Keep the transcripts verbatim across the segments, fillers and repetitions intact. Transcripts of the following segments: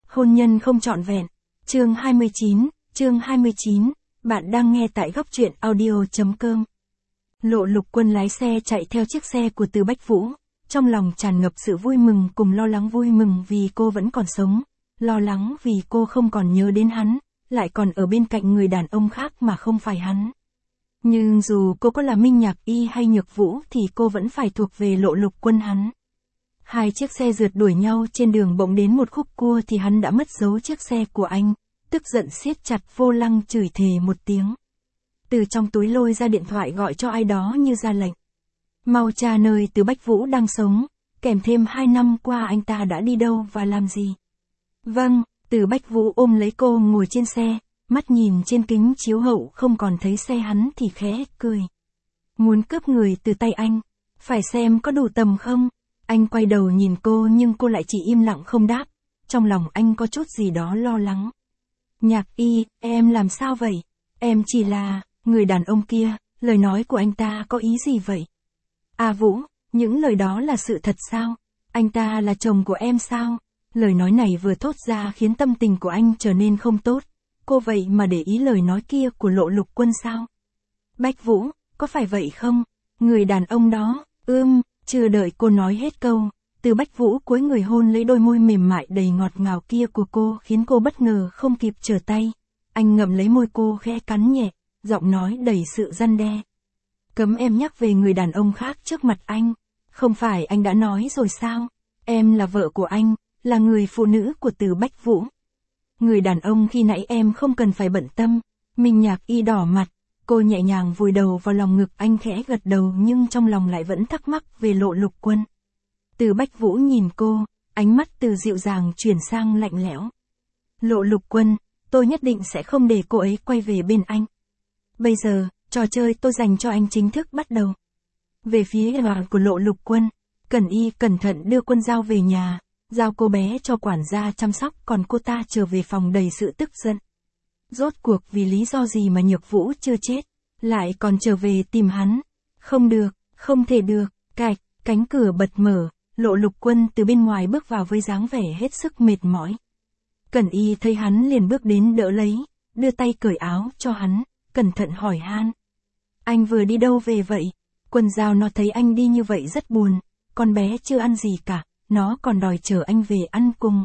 Hôn nhân không trọn vẹn. Chương hai mươi chín, chương hai mươi chín, bạn đang nghe tại góc truyện audio.com. Lộ Lục Quân lái xe chạy theo chiếc xe của Từ Bách Vũ, trong lòng tràn ngập sự vui mừng cùng lo lắng. Vui mừng vì cô vẫn còn sống, lo lắng vì cô không còn nhớ đến hắn, lại còn ở bên cạnh người đàn ông khác mà không phải hắn. Nhưng dù cô có là Minh Nhạc Y hay Nhược Vũ thì cô vẫn phải thuộc về Lộ Lục Quân hắn. Hai chiếc xe rượt đuổi nhau trên đường, bỗng đến một khúc cua thì hắn đã mất dấu chiếc xe của anh, tức giận siết chặt vô lăng chửi thề một tiếng. Từ trong túi lôi ra điện thoại gọi cho ai đó như ra lệnh. Mau tra nơi Từ Bách Vũ đang sống, kèm thêm hai năm qua anh ta đã đi đâu và làm gì. Vâng, Từ Bách Vũ ôm lấy cô ngồi trên xe, mắt nhìn trên kính chiếu hậu không còn thấy xe hắn thì khẽ cười. Muốn cướp người từ tay anh, phải xem có đủ tầm không. Anh quay đầu nhìn cô nhưng cô lại chỉ im lặng không đáp, trong lòng anh có chút gì đó lo lắng. Nhạc Y, em làm sao vậy? Em chỉ là, người đàn ông kia, lời nói của anh ta có ý gì vậy? À Vũ, những lời đó là sự thật sao? Anh ta là chồng của em sao? Lời nói này vừa thốt ra khiến tâm tình của anh trở nên không tốt. Cô vậy mà để ý lời nói kia của Lộ Lục Quân sao? Bách Vũ, có phải vậy không? Người đàn ông đó, ưm, chưa đợi cô nói hết câu, Từ Bách Vũ cúi người hôn lấy đôi môi mềm mại đầy ngọt ngào kia của cô khiến cô bất ngờ không kịp trở tay. Anh ngậm lấy môi cô khẽ cắn nhẹ, giọng nói đầy sự răn đe. Cấm em nhắc về người đàn ông khác trước mặt anh. Không phải anh đã nói rồi sao? Em là vợ của anh, là người phụ nữ của Từ Bách Vũ. Người đàn ông khi nãy em không cần phải bận tâm. Minh Nhạc Y đỏ mặt, cô nhẹ nhàng vùi đầu vào lòng ngực anh, khẽ gật đầu nhưng trong lòng lại vẫn thắc mắc về Lộ Lục Quân. Từ Bách Vũ nhìn cô, ánh mắt từ dịu dàng chuyển sang lạnh lẽo. Lộ Lục Quân, tôi nhất định sẽ không để cô ấy quay về bên anh. Bây giờ, trò chơi tôi dành cho anh chính thức bắt đầu. Về phía đoàn của Lộ Lục Quân, Cẩn Y cẩn thận đưa Quân Dao về nhà, giao cô bé cho quản gia chăm sóc, còn cô ta trở về phòng đầy sự tức giận. Rốt cuộc vì lý do gì mà Nhược Vũ chưa chết, lại còn trở về tìm hắn? Không được, không thể được. Cạch, cánh cửa bật mở, Lộ Lục Quân từ bên ngoài bước vào với dáng vẻ hết sức mệt mỏi. Cẩn Y thấy hắn liền bước đến đỡ lấy, đưa tay cởi áo cho hắn, cẩn thận hỏi han. Anh vừa đi đâu về vậy? Quân Dao nó thấy anh đi như vậy rất buồn, con bé chưa ăn gì cả, nó còn đòi chở anh về ăn cùng.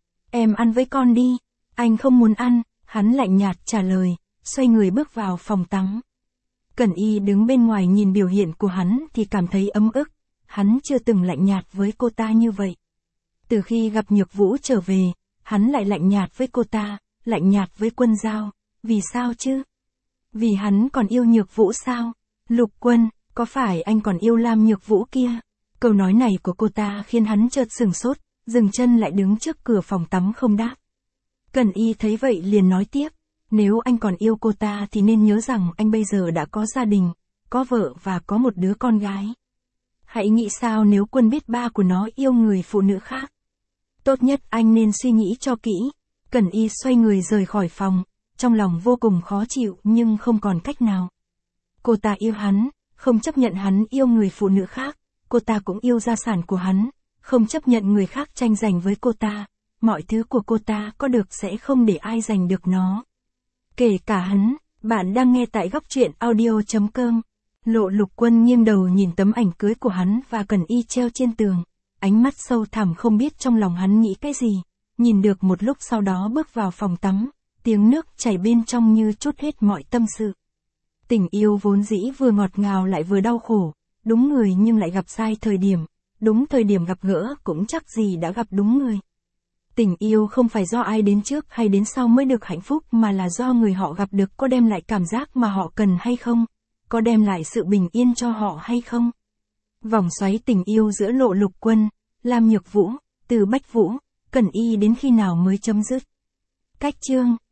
Em ăn với con đi. Anh không muốn ăn. Hắn lạnh nhạt trả lời, xoay người bước vào phòng tắm. Cẩn Y đứng bên ngoài nhìn biểu hiện của hắn thì cảm thấy ấm ức. Hắn chưa từng lạnh nhạt với cô ta như vậy. Từ khi gặp Nhược Vũ trở về, hắn lại lạnh nhạt với cô ta, lạnh nhạt với Quân Dao. Vì sao chứ? Vì hắn còn yêu Nhược Vũ sao? Lục Quân, có phải anh còn yêu Lam Nhược Vũ kia? Câu nói này của cô ta khiến hắn chợt sửng sốt, dừng chân lại đứng trước cửa phòng tắm không đáp. Cẩn Y thấy vậy liền nói tiếp, nếu anh còn yêu cô ta thì nên nhớ rằng anh bây giờ đã có gia đình, có vợ và có một đứa con gái. Hãy nghĩ sao nếu Quân biết ba của nó yêu người phụ nữ khác. Tốt nhất anh nên suy nghĩ cho kỹ. Cẩn Y xoay người rời khỏi phòng, trong lòng vô cùng khó chịu nhưng không còn cách nào. Cô ta yêu hắn, không chấp nhận hắn yêu người phụ nữ khác. Cô ta cũng yêu gia sản của hắn, không chấp nhận người khác tranh giành với cô ta. Mọi thứ của cô ta có được sẽ không để ai giành được nó. Kể cả hắn. Bạn đang nghe tại góc truyện audio.com. Lộ Lục Quân nghiêng đầu nhìn tấm ảnh cưới của hắn và Cẩn Y treo trên tường. Ánh mắt sâu thẳm không biết trong lòng hắn nghĩ cái gì. Nhìn được một lúc sau đó bước vào phòng tắm. Tiếng nước chảy bên trong như trút hết mọi tâm sự. Tình yêu vốn dĩ vừa ngọt ngào lại vừa đau khổ. Đúng người nhưng lại gặp sai thời điểm. Đúng thời điểm gặp gỡ cũng chắc gì đã gặp đúng người. Tình yêu không phải do ai đến trước hay đến sau mới được hạnh phúc mà là do người họ gặp được có đem lại cảm giác mà họ cần hay không, có đem lại sự bình yên cho họ hay không. Vòng xoáy tình yêu giữa Lộ Lục Quân, Lam Nhược Vũ, Từ Bách Vũ, Cẩn Y đến khi nào mới chấm dứt? Cách chương